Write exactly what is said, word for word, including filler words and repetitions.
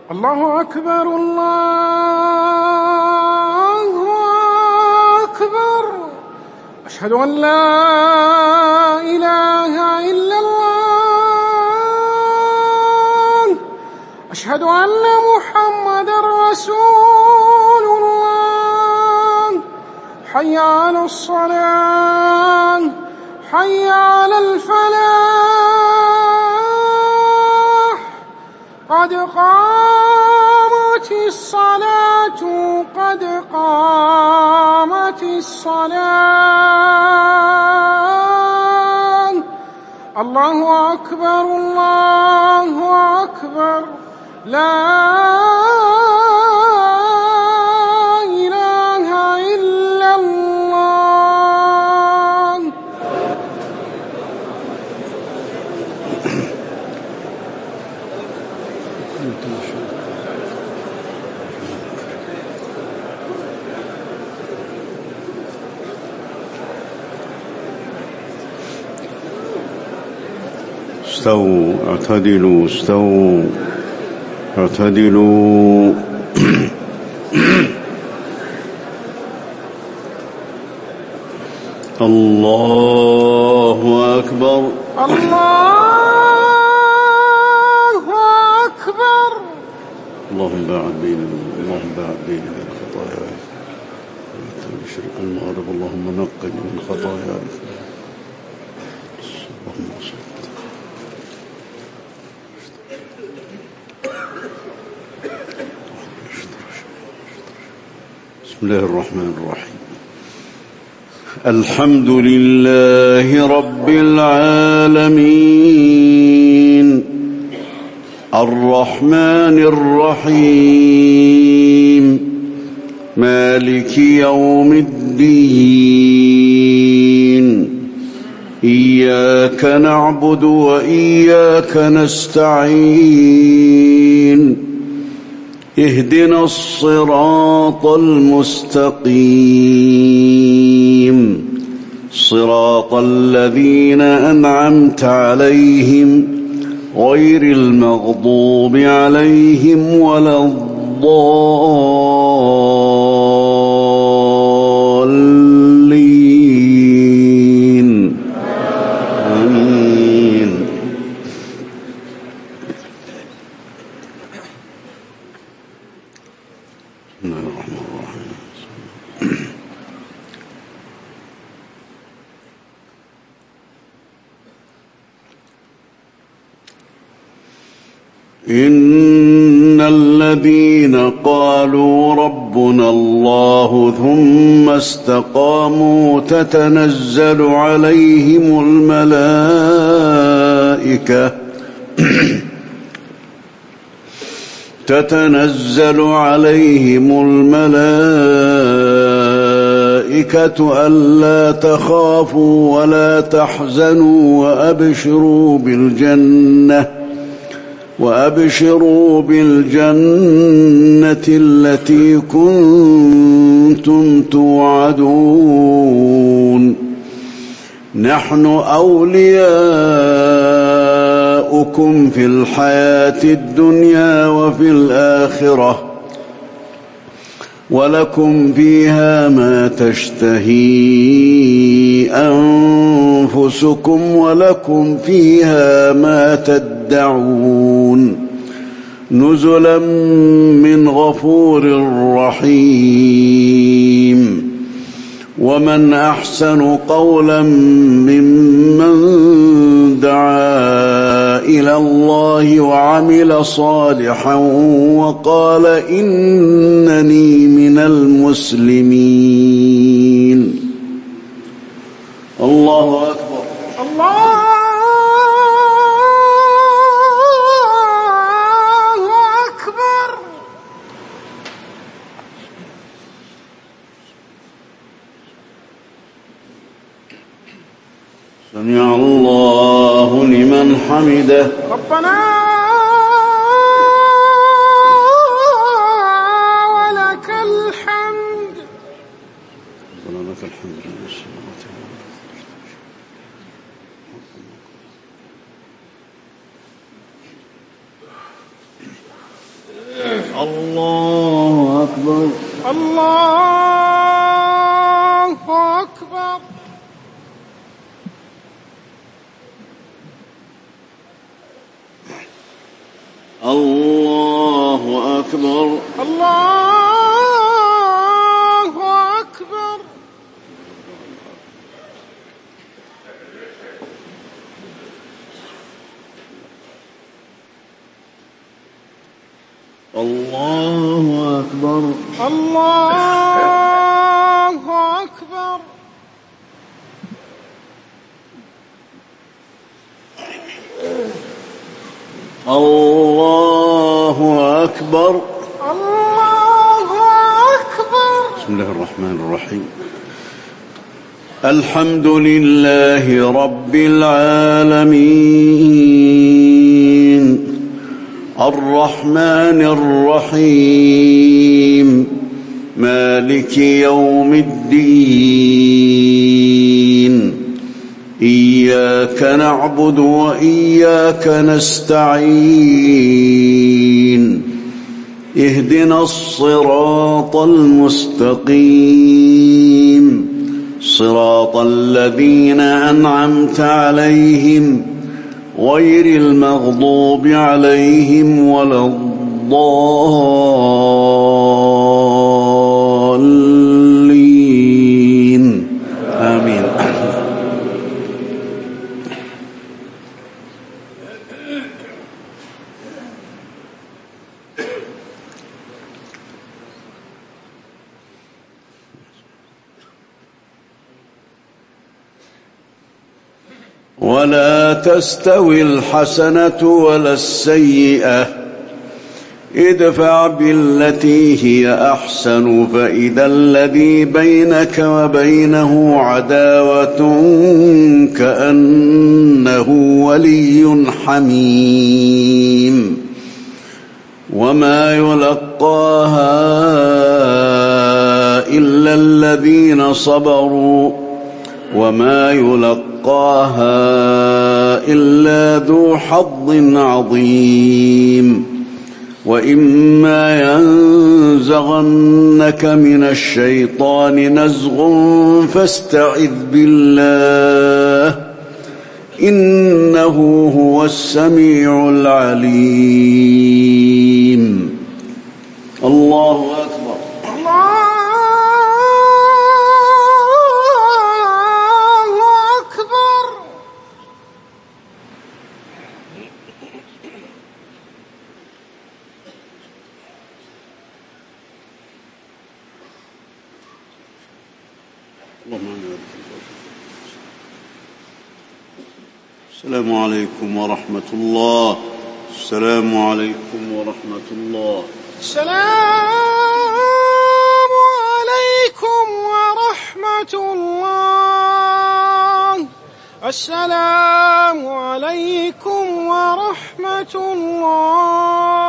الله أكبر الله أكبر. أشهد أن لا إله إلا الله. أشهد أن محمدًا رسول الله. حي على الصلاة حي على الفلاح. قد قامت الصلاة قد قامت الصلاة. الله أكبر الله أكبر. لا إله إلا الله. استووا اعتدلوا استووا اعتدلوا. الله أكبر الله أكبر. اللهم باعد بيننا اللهم باعد بيننا من خطاياي المشرق المغرب. اللهم نقني من خطاياي. اللهم صل. بسم الله الرحمن الرحيم. الحمد لله رب العالمين الرحمن الرحيم مالك يوم الدين. إياك نعبد وإياك نستعين. اهدنا الصراط المستقيم صراط الذين أنعمت عليهم غير المغضوب عليهم ولا الضالين. آمين. بسم الله الرحمن الرحيم. إن الذين قالوا ربنا الله ثم استقاموا تتنزل عليهم الملائكة تتنزل عليهم الملائكة ألا تخافوا ولا تحزنوا وأبشروا بالجنة وأبشروا بالجنة التي كنتم توعدون. نحن أولياؤكم في الحياة الدنيا وفي الآخرة ولكم فيها ما تشتهي أنفسكم ولكم فيها ما تدعون. نزلا من غفور رحيم. ومن أحسن قولا ممن دعا إلى الله وعمل صالحا وقال إنني من المسلمين. الله أكبر. الله أكبر. سمع الله لمن حمده. ربنا ولك الحمد. ولك الحمد لله. الله أكبر الله أكبر الله أكبر الله أكبر الله أكبر الله أكبر الله أكبر الله أكبر بسم الله الرحمن الرحيم الحمد لله رب العالمين الرحمن الرحيم مالك يوم الدين إياك نعبد وإياك نستعين اهدنا الصراط المستقيم صراط الذين أنعمت عليهم غير المغضوب عليهم ولا الضالين آمين. ولا تستوي الحسنة ولا السيئة ادفع بالتي هي أحسن فإذا الذي بينك وبينه عداوة كأنه ولي حميم وما يلقاها إلا الذين صبروا وما يلقاها إلا ذو حظ عظيم وإما ينزغنك من الشيطان نزغ فاستعذ بالله إنه هو السميع العليم. الله أكبر السلام عليكم ورحمة الله. السلام عليكم ورحمة الله. السلام عليكم ورحمة الله. السلام عليكم ورحمة الله.